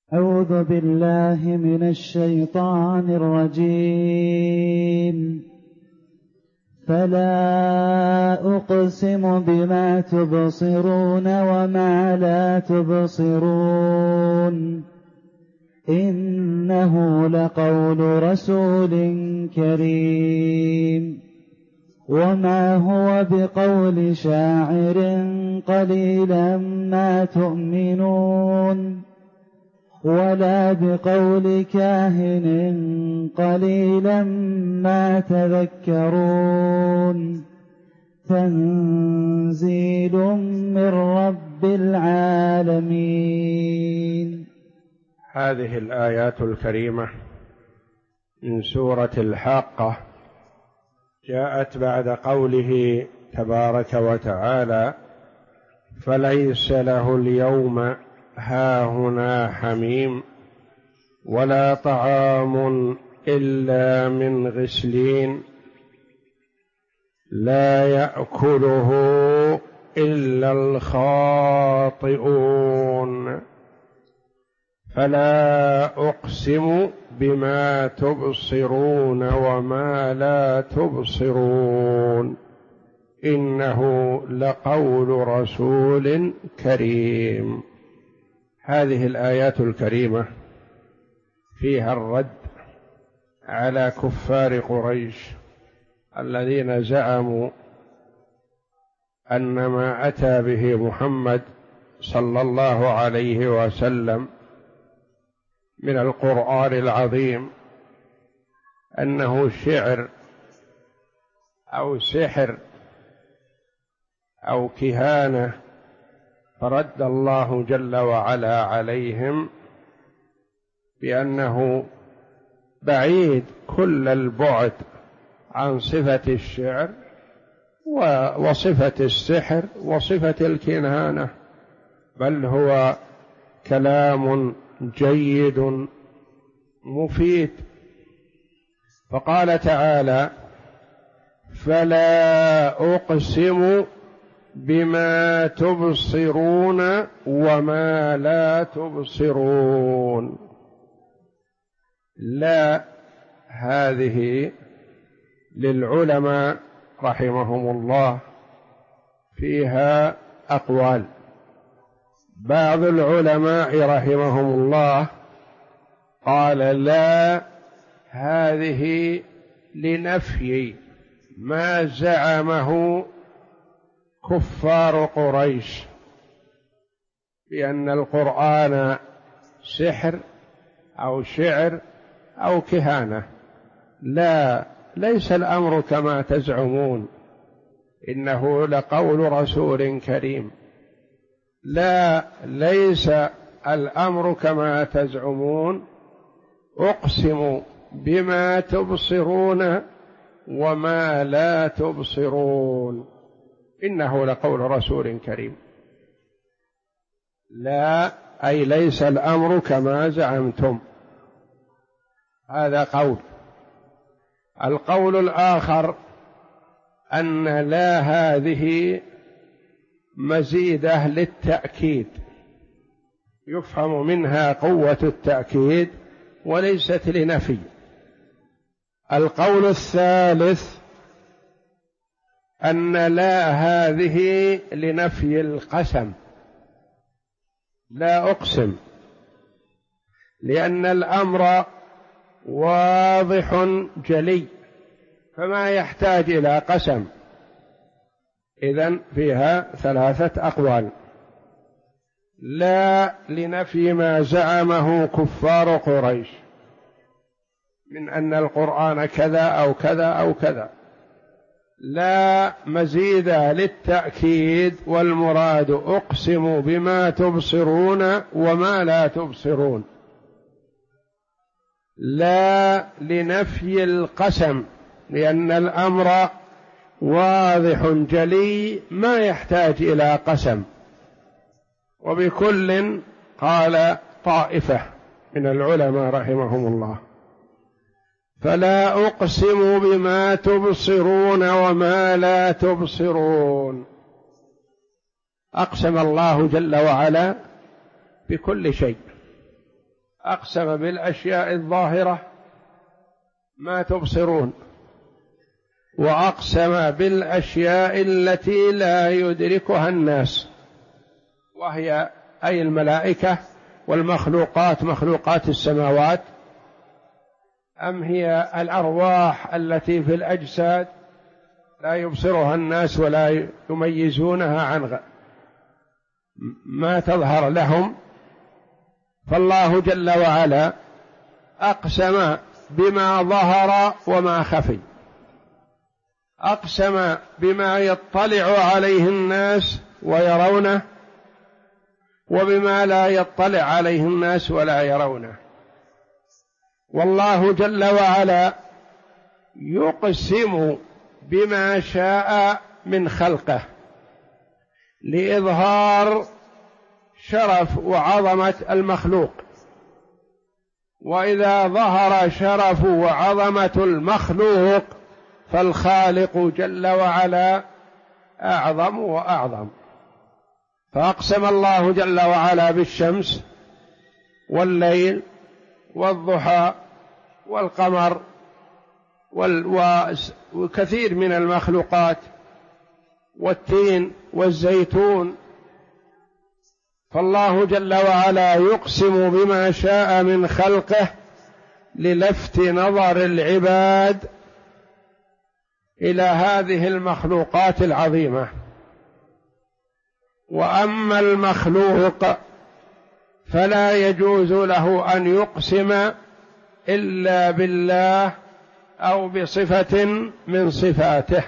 أعوذ بالله من الشيطان الرجيم. فلا أقسم بما تبصرون وما لا تبصرون إنه لقول رسول كريم وما هو بقول شاعر قليلا ما تؤمنون ولا بقول كاهن قليلا ما تذكرون تنزيل من رب العالمين. هذه الآيات الكريمة من سورة الحاقة جاءت بعد قوله تبارك وتعالى: فليس له اليوم هاهنا حميم ولا طعام إلا من غسلين لا يأكله إلا الخاطئون فلا أقسم بما تبصرون وما لا تبصرون إنه لقول رسول كريم. هذه الآيات الكريمة فيها الرد على كفار قريش الذين زعموا أن ما أتى به محمد صلى الله عليه وسلم من القرآن العظيم أنه شعر أو سحر أو كهانة، فرد الله جل وعلا عليهم بأنه بعيد كل البعد عن صفة الشعر وصفة السحر وصفة الكهانة، بل هو كلام جيد مفيد. فقال تعالى: فلا أقسم بما تبصرون وما لا تبصرون. لا هذه للعلماء رحمهم الله فيها أقوال. بعض العلماء رحمهم الله قال: لا هذه لنفي ما زعمه كفار قريش بأن القرآن سحر أو شعر أو كهانة. لا، ليس الأمر كما تزعمون، إنه لقول رسول كريم. لا، ليس الأمر كما تزعمون. أقسم بما تبصرون وما لا تبصرون إنه لقول رسول كريم. لا، أي ليس الأمر كما زعمتم. هذا قول. القول الآخر أن لا هذه مزيدة للتأكيد، يفهم منها قوة التأكيد وليست لنفي. القول الثالث أن لا هذه لنفي القسم، لا أقسم، لأن الأمر واضح جلي فما يحتاج إلى قسم. إذن فيها ثلاثة أقوال. لا لنفي ما زعمه كفار قريش من أن القرآن كذا أو كذا أو كذا. لا مزيد للتأكيد، والمراد أقسم بما تبصرون وما لا تبصرون. لا لنفي القسم، لأن الأمر واضح جلي ما يحتاج إلى قسم. وبكل قال طائفة من العلماء رحمهم الله: فلا أقسم بما تبصرون وما لا تبصرون. أقسم الله جل وعلا بكل شيء، أقسم بالأشياء الظاهرة ما تبصرون، وأقسم بالأشياء التي لا يدركها الناس، وهي أي الملائكة والمخلوقات، مخلوقات السماوات، أم هي الأرواح التي في الأجساد لا يبصرها الناس ولا يميزونها عن ما تظهر لهم. فالله جل وعلا أقسم بما ظهر وما خفي، أقسم بما يطلع عليه الناس ويرونه، وبما لا يطلع عليه الناس ولا يرونه. والله جل وعلا يقسم بما شاء من خلقه لإظهار شرف وعظمة المخلوق، وإذا ظهر شرف وعظمة المخلوق فالخالق جل وعلا أعظم وأعظم. فأقسم الله جل وعلا بالشمس والليل والضحى والقمر وكثير من المخلوقات والتين والزيتون. فالله جل وعلا يقسم بما شاء من خلقه للفت نظر العباد إلى هذه المخلوقات العظيمة. وأما المخلوق فلا يجوز له أن يقسم إلا بالله أو بصفة من صفاته.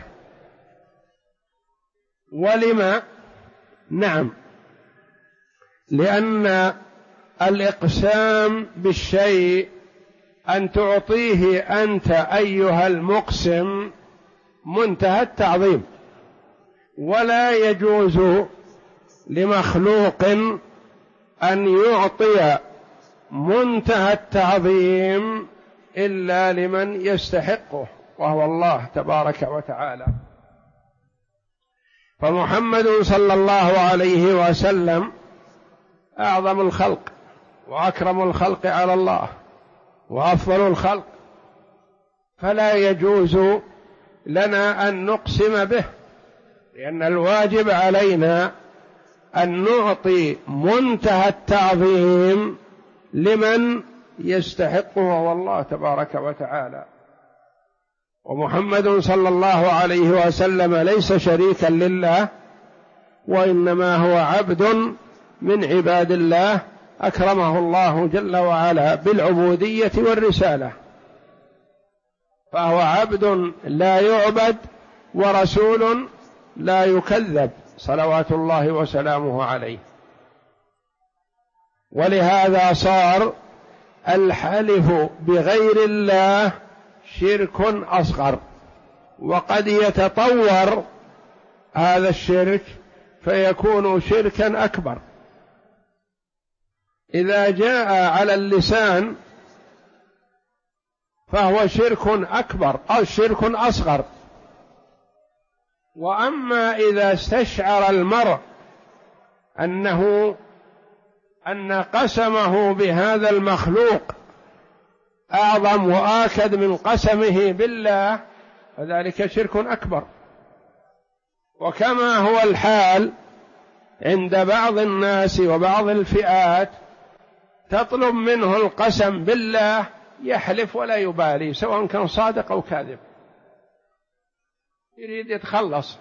ولما؟ نعم، لأن الإقسام بالشيء أن تعطيه أنت أيها المقسم منتهى التعظيم، ولا يجوز لمخلوق أن يعطي منتهى التعظيم إلا لمن يستحقه، وهو الله تبارك وتعالى. فمحمد صلى الله عليه وسلم أعظم الخلق وأكرم الخلق على الله وأفضل الخلق، فلا يجوز لنا أن نقسم به، لأن الواجب علينا أن نعطي منتهى التعظيم لمن يستحقه، وهو الله تبارك وتعالى. ومحمد صلى الله عليه وسلم ليس شريكا لله، وإنما هو عبد من عباد الله أكرمه الله جل وعلا بالعبودية والرسالة، فهو عبد لا يعبد ورسول لا يكذب صلوات الله وسلامه عليه. ولهذا صار الحلف بغير الله شرك أصغر، وقد يتطور هذا الشرك فيكون شركا أكبر. إذا جاء على اللسان فهو شرك أكبر أو شرك أصغر. وأما إذا استشعر المرء أن قسمه بهذا المخلوق أعظم وآكد من قسمه بالله فذلك شرك أكبر. وكما هو الحال عند بعض الناس وبعض الفئات تطلب منه القسم بالله يحلف ولا يبالي سواء كان صادق أو كاذب، يريد يتخلص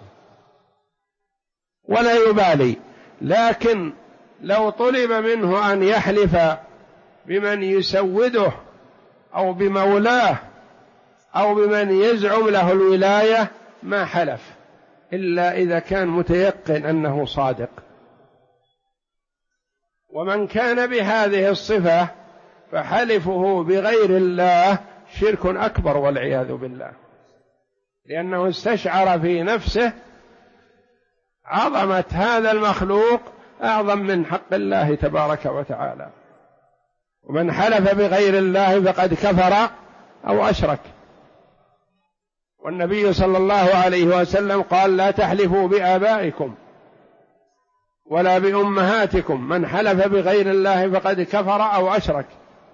ولا يبالي. لكن لو طلب منه أن يحلف بمن يسوده أو بمولاه أو بمن يزعم له الولاية ما حلف إلا إذا كان متيقن أنه صادق. ومن كان بهذه الصفة فحلفه بغير الله شرك أكبر والعياذ بالله، لأنه استشعر في نفسه عظمة هذا المخلوق أعظم من حق الله تبارك وتعالى. ومن حلف بغير الله فقد كفر أو أشرك. والنبي صلى الله عليه وسلم قال: لا تحلفوا بآبائكم ولا بأمهاتكم، من حلف بغير الله فقد كفر أو أشرك.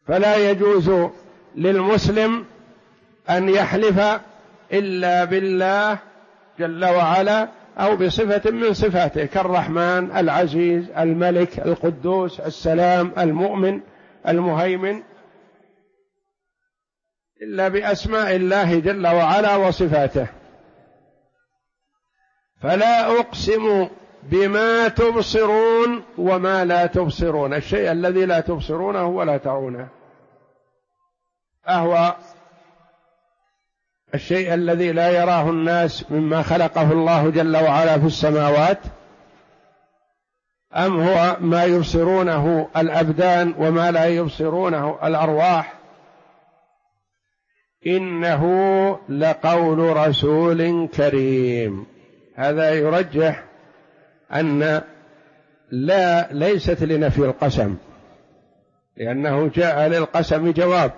فلا يجوز للمسلم أن يحلف إلا بالله جل وعلا أو بصفة من صفاته كالرحمن، العزيز، الملك، القدوس، السلام، المؤمن، المهيمن، إلا بأسماء الله جل وعلا وصفاته. فلا أقسم بما تبصرون وما لا تبصرون، الشيء الذي لا تبصرونه ولا ترونه أهو الشيء الذي لا يراه الناس مما خلقه الله جل وعلا في السماوات، أم هو ما يبصرونه الأبدان وما لا يبصرونه الأرواح؟ إنه لقول رسول كريم. هذا يرجح أن ليست لنفي القسم، لأنه جاء للقسم جواب.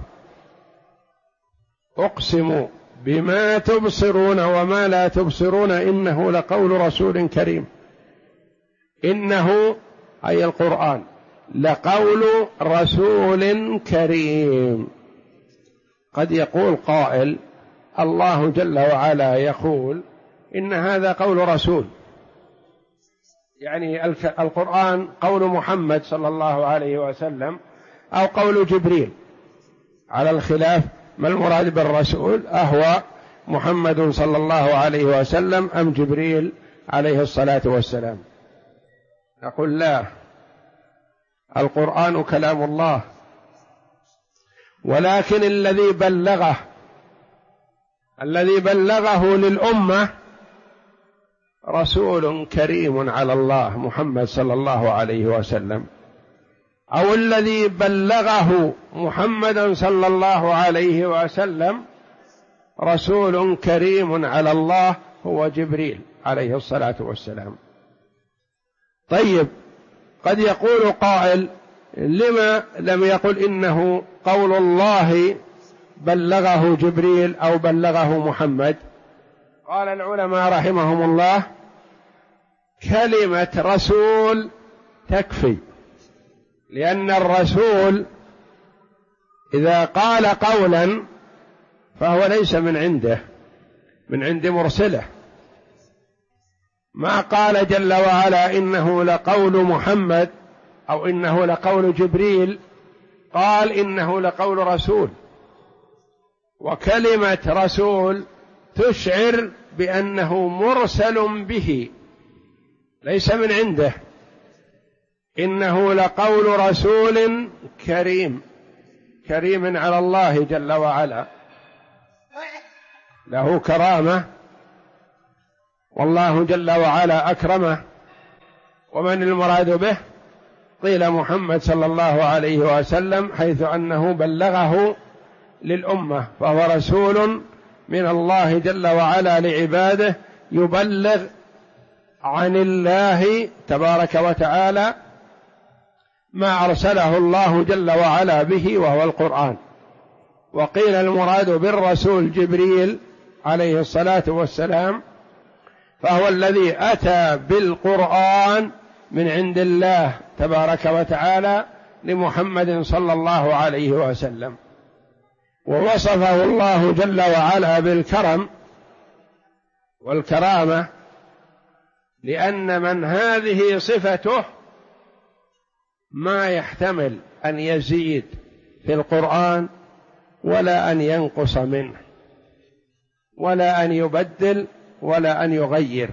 أقسم بما تبصرون وما لا تبصرون إنه لقول رسول كريم. إنه أي القرآن لقول رسول كريم. قد يقول قائل الله جل وعلا يقول إن هذا قول رسول، يعني القرآن قول محمد صلى الله عليه وسلم أو قول جبريل، على الخلاف ما المراد بالرسول، أهو محمد صلى الله عليه وسلم أم جبريل عليه الصلاة والسلام؟ نقول لا، القرآن كلام الله، ولكن الذي بلغه للأمة رسول كريم على الله محمد صلى الله عليه وسلم، أو الذي بلغه محمد صلى الله عليه وسلم رسول كريم على الله هو جبريل عليه الصلاة والسلام. طيب، قد يقول قائل لما لم يقل إنه قول الله بلغه جبريل أو بلغه محمد؟ قال العلماء رحمهم الله كلمة رسول تكفي، لأن الرسول إذا قال قولا فهو ليس من عنده، من عند مرسله. ما قال جل وعلا إنه لقول محمد أو إنه لقول جبريل، قال إنه لقول رسول. وكلمة رسول تشعر بأنه مرسل به ليس من عنده. إنه لقول رسول كريم، كريم على الله جل وعلا، له كرامة، والله جل وعلا أكرمه. ومن المراد به؟ قيل محمد صلى الله عليه وسلم، حيث أنه بلغه للأمة، فهو رسول من الله جل وعلا لعباده، يبلغ عن الله تبارك وتعالى ما أرسله الله جل وعلا به وهو القرآن. وقيل المراد بالرسول جبريل عليه الصلاة والسلام، فهو الذي أتى بالقرآن من عند الله تبارك وتعالى لمحمد صلى الله عليه وسلم. ووصفه الله جل وعلا بالكرم والكرامة، لأن من هذه صفته ما يحتمل أن يزيد في القرآن ولا أن ينقص منه ولا أن يبدل ولا أن يغير.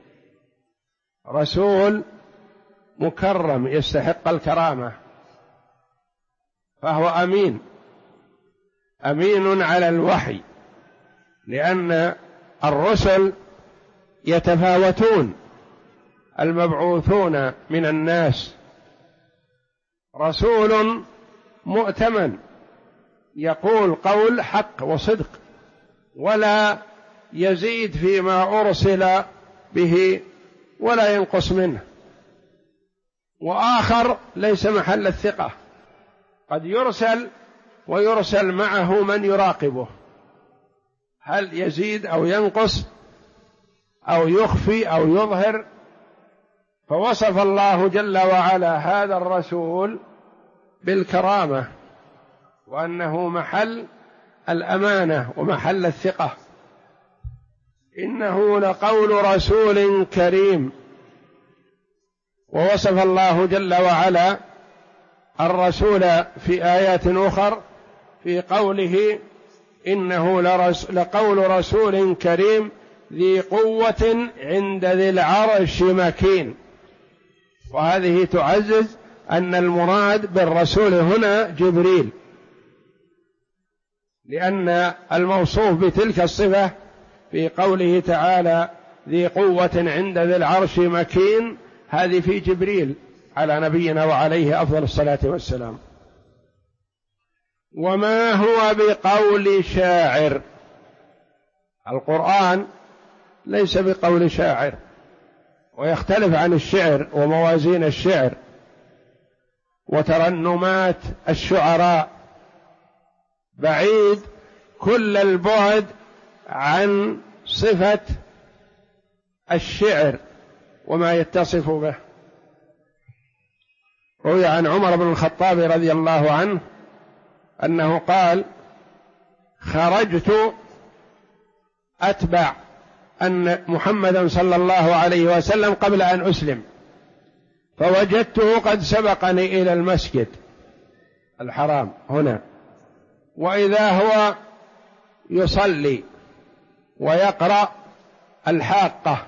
رسول مكرم يستحق الكرامة، فهو أمين، أمين على الوحي، لأن الرسل يتفاوتون، المبعوثون من الناس رسول مؤتمن يقول قول حق وصدق ولا يزيد فيما أرسل به ولا ينقص منه، وآخر ليس محل الثقة، قد يرسل ويرسل معه من يراقبه، هل يزيد أو ينقص أو يخفي أو يظهر. فوصف الله جل وعلا هذا الرسول بالكرامة وأنه محل الأمانة ومحل الثقة. إنه لقول رسول كريم. ووصف الله جل وعلا الرسول في آيات أخرى في قوله إنه لقول رسول كريم ذي قوة عند ذي العرش مكين. وهذه تعزز أن المراد بالرسول هنا جبريل، لأن الموصوف بتلك الصفة في قوله تعالى ذي قوة عند ذي العرش مكين، هذه في جبريل على نبينا وعليه أفضل الصلاة والسلام. وما هو بقول شاعر. القرآن ليس بقول شاعر، ويختلف عن الشعر وموازين الشعر وترنمات الشعراء، بعيد كل البعد عن صفة الشعر وما يتصف به. روي عن عمر بن الخطاب رضي الله عنه أنه قال: خرجت أتبع أن محمدا صلى الله عليه وسلم قبل أن أسلم، فوجدته قد سبقني إلى المسجد الحرام هنا، وإذا هو يصلي ويقرأ الحاقة،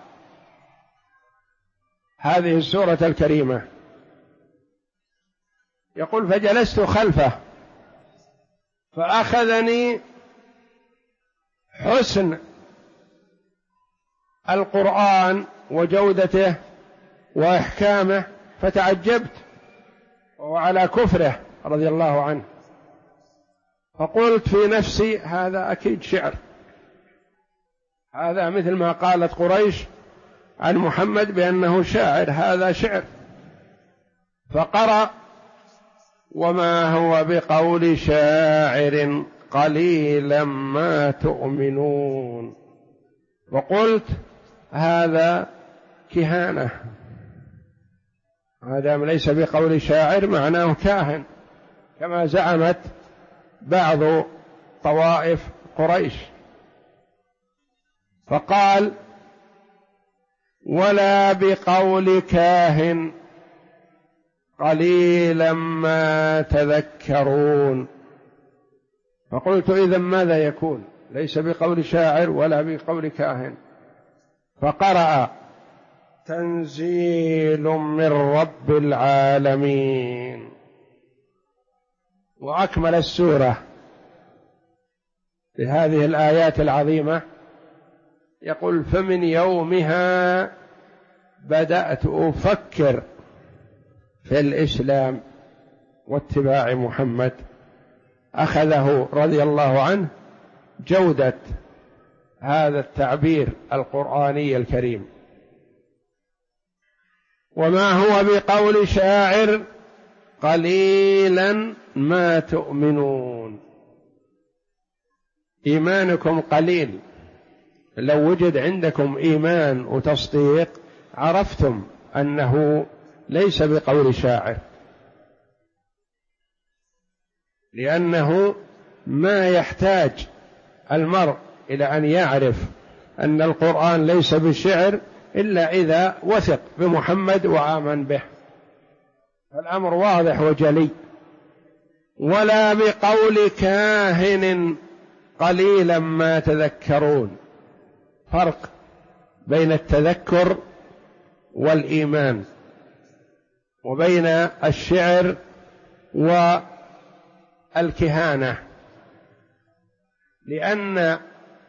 هذه السورة الكريمة. يقول: فجلست خلفه فأخذني حسن القرآن وجودته وإحكامه، فتعجبت وعلى كفره رضي الله عنه، فقلت في نفسي: هذا أكيد شعر، هذا مثل ما قالت قريش عن محمد بأنه شاعر، هذا شعر. فقرأ: وما هو بقول شاعر قليلا ما تؤمنون. وقلت: هذا كهانة، هذا ليس بقول شاعر معناه كاهن كما زعمت بعض طوائف قريش. فقال: ولا بقول كاهن قليلا ما تذكرون. فقلت: إذن ماذا يكون؟ ليس بقول شاعر ولا بقول كاهن. فقرأ: تنزيل من رب العالمين، وأكمل السورة بهذه الآيات العظيمة. يقول: فمن يومها بدأت أفكر في الإسلام واتباع محمد. أخذه رضي الله عنه جودة هذا التعبير القرآني الكريم. وما هو بقول شاعر قليلا ما تؤمنون. إيمانكم قليل، لو وجد عندكم إيمان وتصديق عرفتم أنه ليس بقول شاعر، لأنه ما يحتاج المرء إلى أن يعرف أن القرآن ليس بالشعر إلا إذا وثق بمحمد وآمن به، الأمر واضح وجلي. ولا بقول كاهن قليلا ما تذكرون. فرق بين التذكر والإيمان، وبين الشعر والكهانة، لأن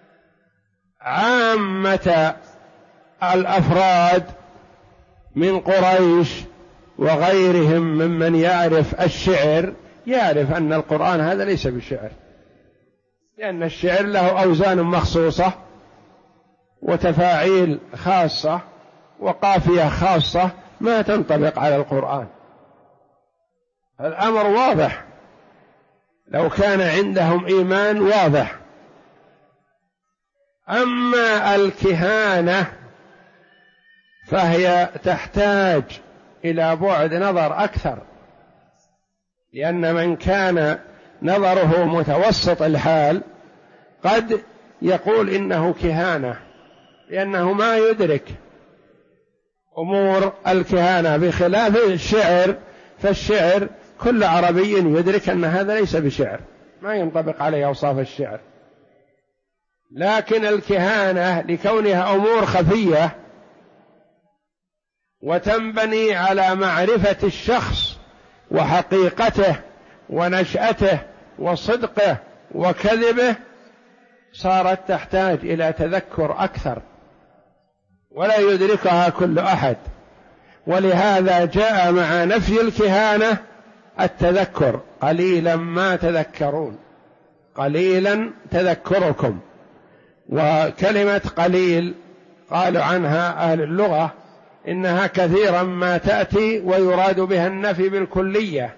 عامة الأفراد من قريش وغيرهم ممن يعرف الشعر يعرف أن القرآن هذا ليس بالشعر، لأن الشعر له أوزان مخصوصة وتفاعيل خاصة وقافية خاصة ما تنطبق على القرآن. الأمر واضح، لو كان عندهم إيمان واضح. أما الكهانة فهي تحتاج إلى بعد نظر أكثر، لأن من كان نظره متوسط الحال قد يقول إنه كهانة، لأنه ما يدرك أمور الكهانة، بخلاف الشعر، فالشعر كل عربي يدرك أن هذا ليس بشعر، ما ينطبق عليه أوصاف الشعر. لكن الكهانة لكونها أمور خفية وتنبني على معرفة الشخص وحقيقته ونشأته وصدقه وكذبه، صارت تحتاج إلى تذكر أكثر ولا يدركها كل أحد. ولهذا جاء مع نفي الكهانة التذكر، قليلا ما تذكرون، قليلا تذكركم. وكلمة قليل قالوا عنها أهل اللغة إنها كثيرا ما تأتي ويراد بها النفي بالكلية.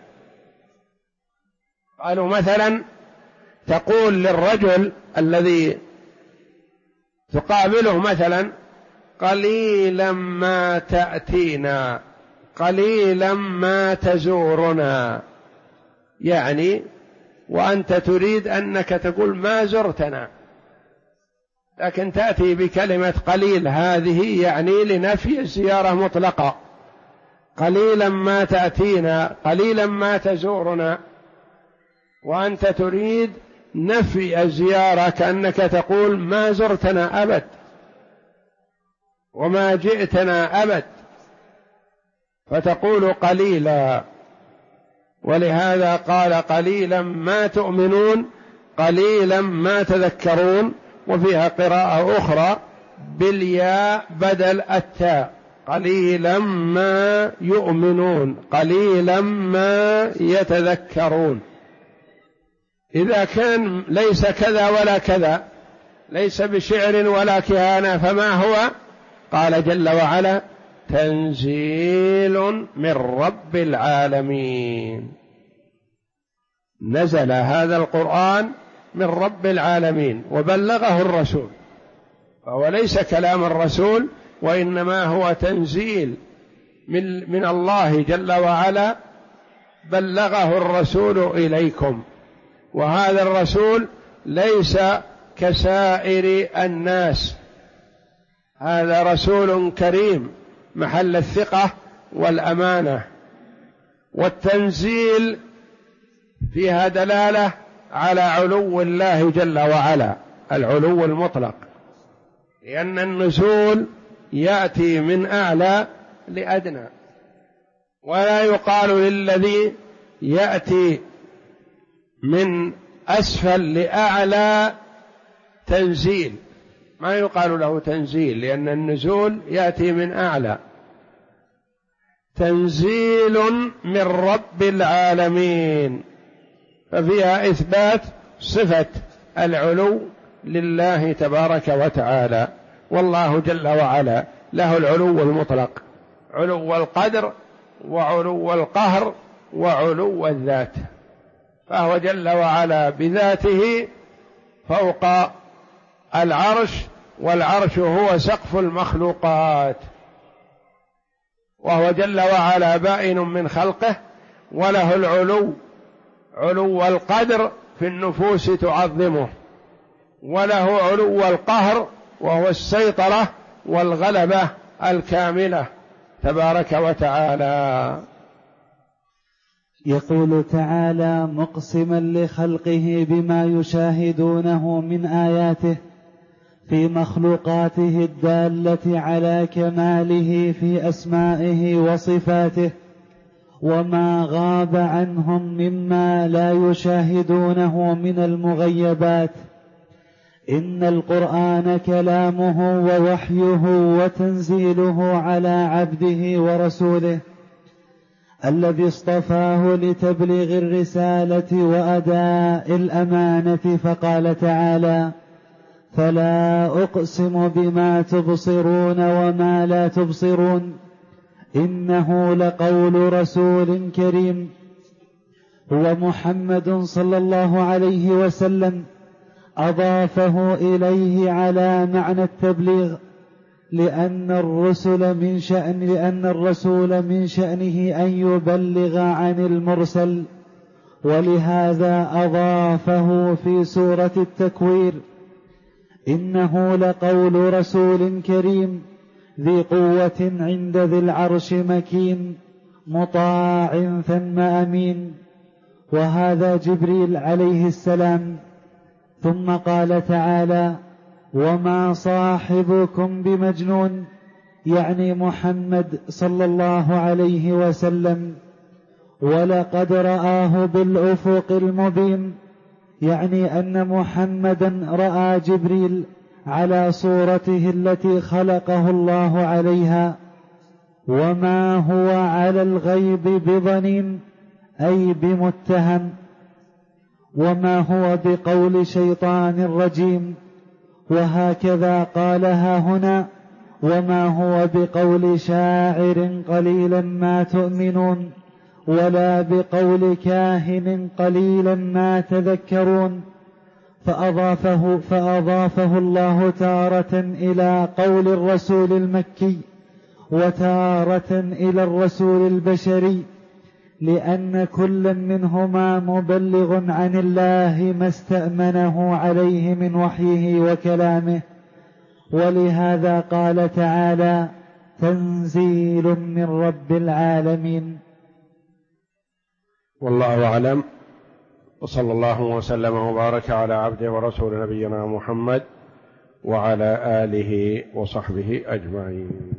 قالوا مثلا تقول للرجل الذي تقابله مثلا قليلا ما تأتينا، قليلا ما تزورنا، يعني وأنت تريد أنك تقول ما زرتنا، لكن تأتي بكلمة قليل هذه يعني لنفي الزيارة مطلقة. قليلا ما تأتينا، قليلا ما تزورنا، وأنت تريد نفي الزيارة كأنك تقول ما زرتنا أبد وما جئتنا أبد، فتقول قليلا. ولهذا قال قليلا ما تؤمنون، قليلا ما تذكرون. وفيها قراءة أخرى بالياء بدل التاء، قليلا ما يؤمنون، قليلا ما يتذكرون. إذا كان ليس كذا ولا كذا، ليس بشعر ولا كهانة، فما هو؟ قال جل وعلا تنزيل من رب العالمين. نزل هذا القرآن من رب العالمين وبلغه الرسول، فهو ليس كلام الرسول، وإنما هو تنزيل من الله جل وعلا، بلغه الرسول إليكم. وهذا الرسول ليس كسائر الناس، هذا رسول كريم محل الثقة والأمانة. والتنزيل فيها دلالة على علو الله جل وعلا، العلو المطلق، لأن النزول يأتي من أعلى لأدنى، ولا يقال للذي يأتي من أسفل لأعلى تنزيل، ما يقال له تنزيل، لأن النزول يأتي من أعلى. تنزيل من رب العالمين، ففيها إثبات صفة العلو لله تبارك وتعالى. والله جل وعلا له العلو المطلق، علو القدر وعلو القهر وعلو الذات، فهو جل وعلا بذاته فوق العرش، والعرش هو سقف المخلوقات، وهو جل وعلا بائن من خلقه، وله العلو، علو القدر في النفوس تعظمه، وله علو القهر وهو السيطرة والغلبة الكاملة تبارك وتعالى. يقول تعالى مقسما لخلقه بما يشاهدونه من آياته في مخلوقاته الدالة على كماله في أسمائه وصفاته، وما غاب عنهم مما لا يشاهدونه من المغيبات. إن القرآن كلامه ووحيه وتنزيله على عبده ورسوله الذي اصطفاه لتبليغ الرسالة وأداء الأمانة. فقال تعالى: فلا أقسم بما تبصرون وما لا تبصرون إنه لقول رسول كريم هو محمد صلى الله عليه وسلم. أضافه إليه على معنى التبليغ لأن الرسول من شأنه أن يبلغ عن المرسل، ولهذا أضافه في سورة التكوير: إنه لقول رسول كريم ذي قوة عند ذي العرش مكين مطاع ثم أمين. وهذا جبريل عليه السلام. ثم قال تعالى: وما صاحبكم بمجنون، يعني محمد صلى الله عليه وسلم. ولقد رآه بالأفق المبين، يعني أن محمدا رأى جبريل على صورته التي خلقه الله عليها. وما هو على الغيب بضنين، أي بمتهم. وما هو بقول شيطان رجيم. وهكذا قالها هنا: وما هو بقول شاعر قليلا ما تؤمنون، ولا بقول قليلا ما تذكرون. فأضافه الله تارة إلى قول الرسول المكي، وتارة إلى الرسول البشري، لأن كل منهما مبلغ عن الله ما استأمنه عليه من وحيه وكلامه. ولهذا قال تعالى: تنزيل من رب العالمين. والله أعلم، وصلى الله وسلم وبارك على عبده ورسول نبينا محمد وعلى آله وصحبه أجمعين.